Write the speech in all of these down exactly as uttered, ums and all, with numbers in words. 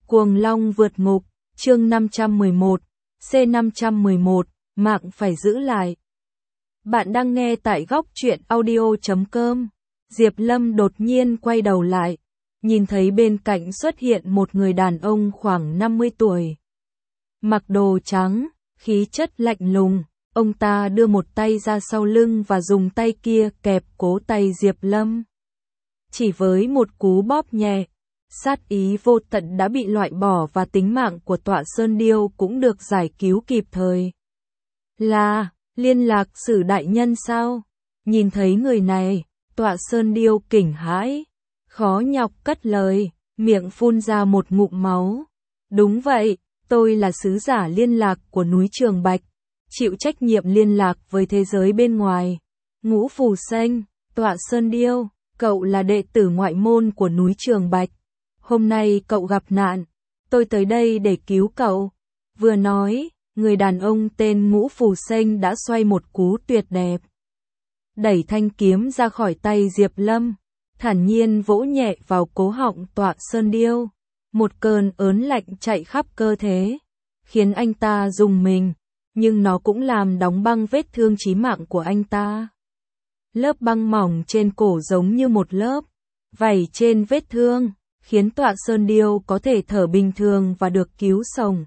Cuồng Long vượt ngục, chương năm trăm mười một, C năm trăm mười một, mạng phải giữ lại. Bạn đang nghe tại góc truyện audio chấm com. Diệp Lâm đột nhiên quay đầu lại, nhìn thấy bên cạnh xuất hiện một người đàn ông khoảng năm mươi tuổi. Mặc đồ trắng, khí chất lạnh lùng, ông ta đưa một tay ra sau lưng và dùng tay kia kẹp cổ tay Diệp Lâm. Chỉ với một cú bóp nhẹ, sát ý vô tận đã bị loại bỏ và tính mạng của Tọa Sơn Điêu cũng được giải cứu kịp thời. Là, Liên Lạc Sử đại nhân sao? Nhìn thấy người này, Tọa Sơn Điêu kinh hãi, khó nhọc cất lời, miệng phun ra một ngụm máu. Đúng vậy, tôi là sứ giả liên lạc của núi Trường Bạch, chịu trách nhiệm liên lạc với thế giới bên ngoài. Ngũ Phù Xanh, Tọa Sơn Điêu, cậu là đệ tử ngoại môn của núi Trường Bạch. Hôm nay cậu gặp nạn, tôi tới đây để cứu cậu. Vừa nói, người đàn ông tên Ngũ Phù Xanh đã xoay một cú tuyệt đẹp, đẩy thanh kiếm ra khỏi tay Diệp Lâm, thản nhiên vỗ nhẹ vào cố họng Tọa Sơn Điêu. Một cơn ớn lạnh chạy khắp cơ thể, khiến anh ta rùng mình, nhưng nó cũng làm đóng băng vết thương chí mạng của anh ta. Lớp băng mỏng trên cổ giống như một lớp vảy trên vết thương, khiến Tọa Sơn Điêu có thể thở bình thường và được cứu sống.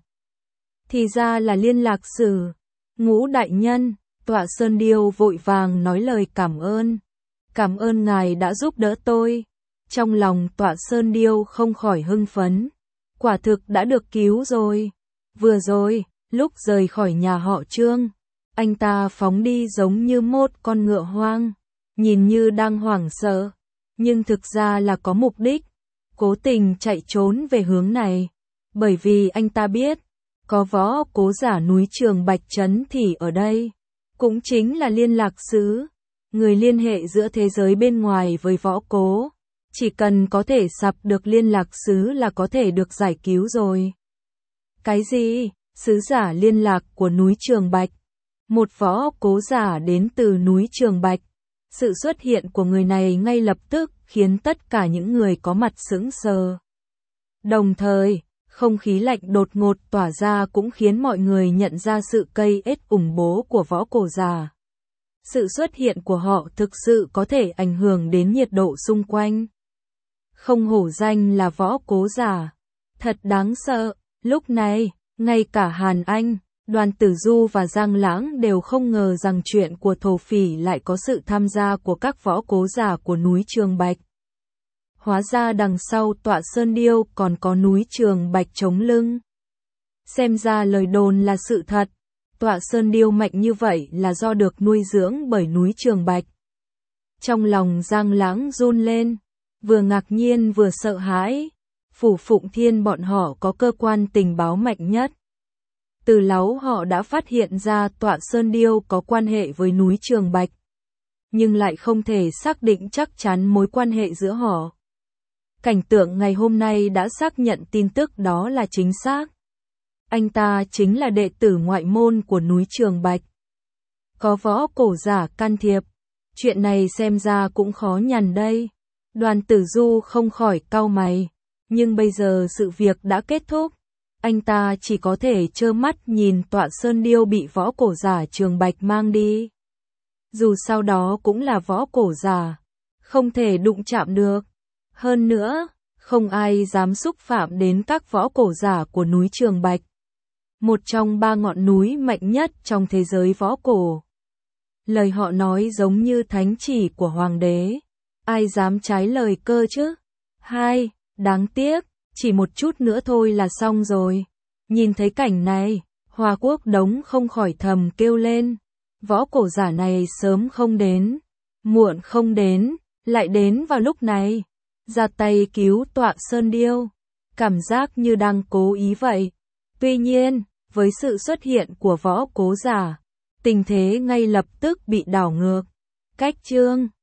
Thì ra là Liên Lạc Sử. Ngũ đại nhân, Tọa Sơn Điêu vội vàng nói lời cảm ơn. Cảm ơn ngài đã giúp đỡ tôi. Trong lòng Tọa Sơn Điêu không khỏi hưng phấn. Quả thực đã được cứu rồi. Vừa rồi, lúc rời khỏi nhà họ Trương, anh ta phóng đi giống như một con ngựa hoang, nhìn như đang hoảng sợ, nhưng thực ra là có mục đích, cố tình chạy trốn về hướng này, bởi vì anh ta biết, có võ cố giả núi Trường Bạch Trấn thì ở đây, cũng chính là Liên Lạc Sứ, người liên hệ giữa thế giới bên ngoài với võ cố. Chỉ cần có thể sập được Liên Lạc Sứ là có thể được giải cứu rồi. Cái gì? Sứ giả liên lạc của núi Trường Bạch. Một võ cố giả đến từ núi Trường Bạch. Sự xuất hiện của người này ngay lập tức khiến tất cả những người có mặt sững sờ. Đồng thời, không khí lạnh đột ngột tỏa ra cũng khiến mọi người nhận ra sự cây ết ủng bố của võ cổ giả. Sự xuất hiện của họ thực sự có thể ảnh hưởng đến nhiệt độ xung quanh. Không hổ danh là võ cố giả. Thật đáng sợ. Lúc này, ngay cả Hàn Anh, Đoàn Tử Du và Giang Lãng đều không ngờ rằng chuyện của thổ phỉ lại có sự tham gia của các võ cố giả của núi Trường Bạch. Hóa ra đằng sau Tọa Sơn Điêu còn có núi Trường Bạch chống lưng. Xem ra lời đồn là sự thật. Tọa Sơn Điêu mạnh như vậy là do được nuôi dưỡng bởi núi Trường Bạch. Trong lòng Giang Lãng run lên, vừa ngạc nhiên vừa sợ hãi. Phủ Phụng Thiên bọn họ có cơ quan tình báo mạnh nhất. Từ lâu họ đã phát hiện ra Tọa Sơn Điêu có quan hệ với núi Trường Bạch, nhưng lại không thể xác định chắc chắn mối quan hệ giữa họ. Cảnh tượng ngày hôm nay đã xác nhận tin tức đó là chính xác. Anh ta chính là đệ tử ngoại môn của núi Trường Bạch. Có võ cổ giả can thiệp. Chuyện này xem ra cũng khó nhằn đây. Đoàn Tử Du không khỏi cau mày. Nhưng bây giờ sự việc đã kết thúc. Anh ta chỉ có thể trơ mắt nhìn Tọa Sơn Điêu bị võ cổ giả Trường Bạch mang đi. Dù sau đó cũng là võ cổ giả, không thể đụng chạm được. Hơn nữa, không ai dám xúc phạm đến các võ cổ giả của núi Trường Bạch. Một trong ba ngọn núi mạnh nhất trong thế giới võ cổ. Lời họ nói giống như thánh chỉ của hoàng đế. Ai dám trái lời cơ chứ? Hai, đáng tiếc, chỉ một chút nữa thôi là xong rồi. Nhìn thấy cảnh này, Hoa Quốc Đống không khỏi thầm kêu lên. Võ cổ giả này sớm không đến, muộn không đến, lại đến vào lúc này. Ra tay cứu Tọa Sơn Điêu. Cảm giác như đang cố ý vậy. Tuy nhiên, với sự xuất hiện của võ cố giả, tình thế ngay lập tức bị đảo ngược. Cách chương